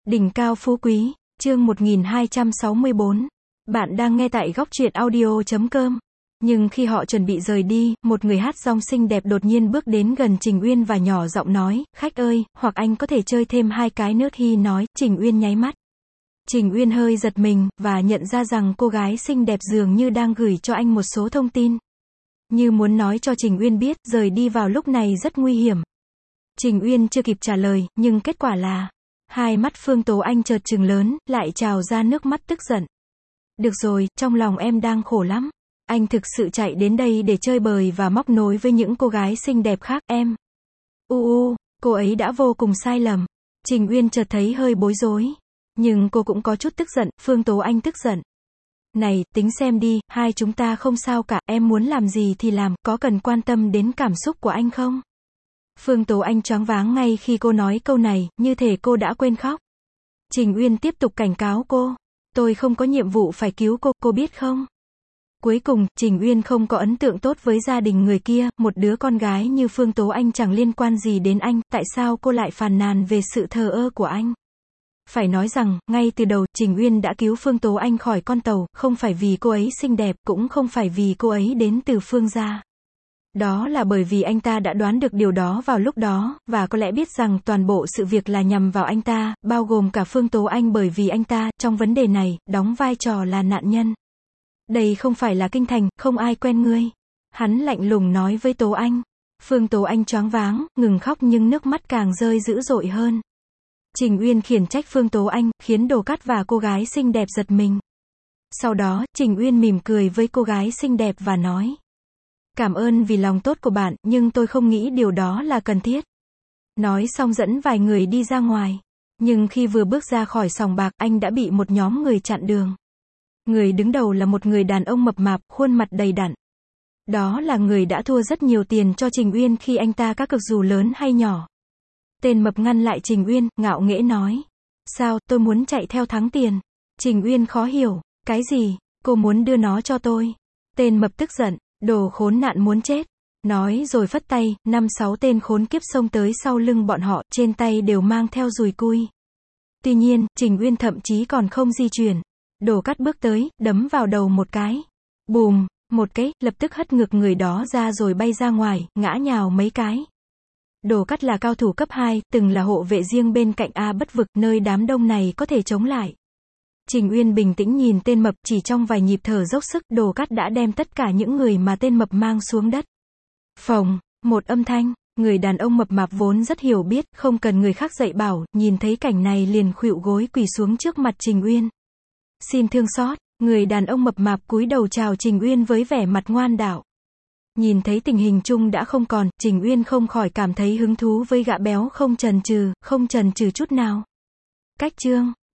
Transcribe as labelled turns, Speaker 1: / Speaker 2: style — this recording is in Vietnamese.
Speaker 1: Đỉnh cao phú quý, chương 1264. Bạn đang nghe tại góc truyện audio.com. Nhưng khi họ chuẩn bị rời đi, một người hát rong xinh đẹp đột nhiên bước đến gần Trình Uyên và nhỏ giọng nói, khách ơi, hoặc anh có thể chơi thêm 2 cái nữa khi nói. Trình Uyên nháy mắt. Trình Uyên hơi giật mình, và nhận ra rằng cô gái xinh đẹp dường như đang gửi cho anh một số thông tin. Như muốn nói cho Trình Uyên biết, rời đi vào lúc này rất nguy hiểm. Trình Uyên chưa kịp trả lời, nhưng kết quả là hai mắt Phương Tố Anh chợt trừng lớn, lại trào ra nước mắt tức giận. Được rồi, trong lòng em đang khổ lắm. Anh thực sự chạy đến đây để chơi bời và móc nối với những cô gái xinh đẹp khác, em. Cô ấy đã vô cùng sai lầm. Trình Uyên chợt thấy hơi bối rối. Nhưng cô cũng có chút tức giận, Phương Tố Anh tức giận. Này, tính xem đi, hai chúng ta không sao cả, em muốn làm gì thì làm, có cần quan tâm đến cảm xúc của anh không? Phương Tố Anh choáng váng ngay khi cô nói câu này, như thể cô đã quên khóc. Trình Uyên tiếp tục cảnh cáo cô. Tôi không có nhiệm vụ phải cứu cô biết không? Cuối cùng, Trình Uyên không có ấn tượng tốt với gia đình người kia, một đứa con gái như Phương Tố Anh chẳng liên quan gì đến anh, tại sao cô lại phàn nàn về sự thờ ơ của anh? Phải nói rằng, ngay từ đầu, Trình Uyên đã cứu Phương Tố Anh khỏi con tàu, không phải vì cô ấy xinh đẹp, cũng không phải vì cô ấy đến từ Phương gia. Đó là bởi vì anh ta đã đoán được điều đó vào lúc đó, và có lẽ biết rằng toàn bộ sự việc là nhằm vào anh ta, bao gồm cả Phương Tố Anh bởi vì anh ta, trong vấn đề này, đóng vai trò là nạn nhân. Đây không phải là kinh thành, không ai quen ngươi. Hắn lạnh lùng nói với Tố Anh. Phương Tố Anh choáng váng, ngừng khóc nhưng nước mắt càng rơi dữ dội hơn. Trình Uyên khiển trách Phương Tố Anh, khiến Đồ Cát và cô gái xinh đẹp giật mình. Sau đó, Trình Uyên mỉm cười với cô gái xinh đẹp và nói. Cảm ơn vì lòng tốt của bạn, nhưng tôi không nghĩ điều đó là cần thiết. Nói xong dẫn vài người đi ra ngoài. Nhưng khi vừa bước ra khỏi sòng bạc, anh đã bị một nhóm người chặn đường. Người đứng đầu là một người đàn ông mập mạp, khuôn mặt đầy đặn. Đó là người đã thua rất nhiều tiền cho Trình Uyên khi anh ta cá cược dù lớn hay nhỏ. Tên mập ngăn lại Trình Uyên, ngạo nghễ nói. Sao, tôi muốn chạy theo thắng tiền. Trình Uyên khó hiểu. Cái gì, cô muốn đưa nó cho tôi? Tên mập tức giận. Đồ khốn nạn muốn chết. Nói rồi phất tay, 5-6 tên khốn kiếp xông tới sau lưng bọn họ, trên tay đều mang theo dùi cui. Tuy nhiên, Trình Uyên thậm chí còn không di chuyển. Đồ Cát bước tới, đấm vào đầu một cái. Bùm, một cái, lập tức hất ngực người đó ra rồi bay ra ngoài, ngã nhào mấy cái. Đồ Cát là cao thủ cấp 2, từng là hộ vệ riêng bên cạnh A Bất Vực, nơi đám đông này có thể chống lại. Trình Uyên bình tĩnh nhìn tên mập, chỉ trong vài nhịp thở dốc sức, Đồ Cát đã đem tất cả những người mà tên mập mang xuống đất. Phồng, một âm thanh, người đàn ông mập mạp vốn rất hiểu biết, không cần người khác dạy bảo, nhìn thấy cảnh này liền khuỵu gối quỳ xuống trước mặt Trình Uyên. Xin thương xót, người đàn ông mập mạp cúi đầu chào Trình Uyên với vẻ mặt ngoan đạo. Nhìn thấy tình hình chung đã không còn, Trình Uyên không khỏi cảm thấy hứng thú với gã béo không chần chừ chút nào. Cách chương